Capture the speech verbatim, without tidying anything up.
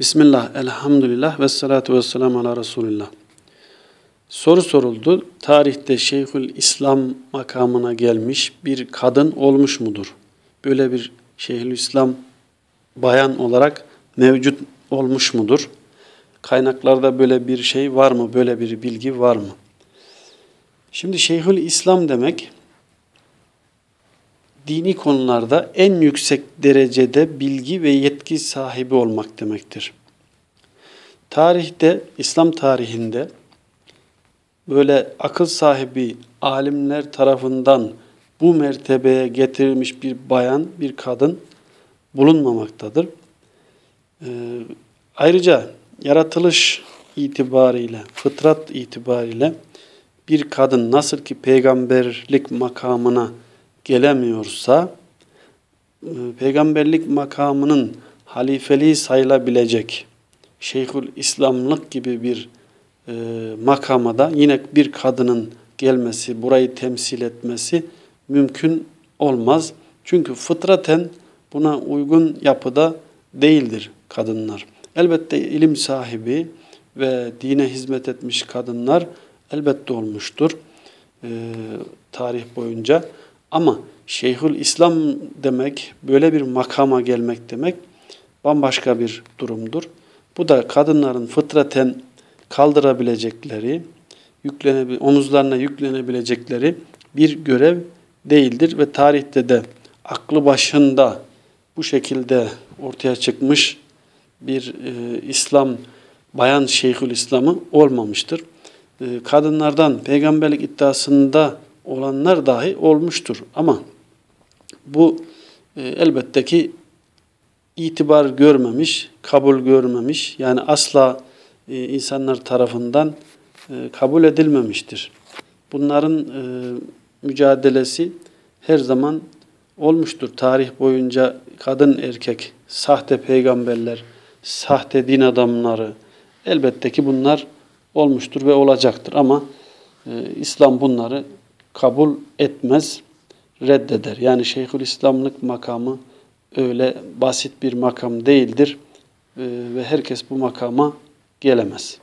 Bismillah, elhamdülillah ve salatu ve selamu ala Resulillah. Soru soruldu. Tarihte Şeyhül İslam makamına gelmiş bir kadın olmuş mudur? Böyle bir Şeyhülislam bayan olarak mevcut olmuş mudur? Kaynaklarda böyle bir şey var mı? Böyle bir bilgi var mı? Şimdi Şeyhülislam demek, dini konularda en yüksek derecede bilgi ve yetki sahibi olmak demektir. Tarihte, İslam tarihinde böyle akıl sahibi alimler tarafından bu mertebeye getirilmiş bir bayan, bir kadın bulunmamaktadır. Ee, ayrıca yaratılış itibariyle, fıtrat itibariyle bir kadın nasıl ki peygamberlik makamına gelemiyorsa, peygamberlik makamının halifeliği sayılabilecek Şeyhül İslamlık gibi bir e, makama da yine bir kadının gelmesi, burayı temsil etmesi mümkün olmaz. Çünkü fıtraten buna uygun yapıda değildir kadınlar. Elbette ilim sahibi ve dine hizmet etmiş kadınlar elbette olmuştur e, tarih boyunca. Ama Şeyhül İslam demek, böyle bir makama gelmek demek bambaşka bir durumdur. Bu da kadınların fıtraten kaldırabilecekleri, yüklenebil omuzlarına yüklenebilecekleri bir görev değildir ve tarihte de aklı başında bu şekilde ortaya çıkmış bir e, İslam, bayan Şeyhülislam'ı olmamıştır. E, kadınlardan peygamberlik iddiasında olanlar dahi olmuştur ama bu e, elbette ki itibar görmemiş, kabul görmemiş, yani asla e, insanlar tarafından e, kabul edilmemiştir. Bunların e, mücadelesi her zaman olmuştur. Tarih boyunca kadın erkek, sahte peygamberler, sahte din adamları elbette ki bunlar olmuştur ve olacaktır ama e, İslam bunları kabul etmez, reddeder. Yani Şeyhülislamlık makamı öyle basit bir makam değildir e, ve herkes bu makama gelemez.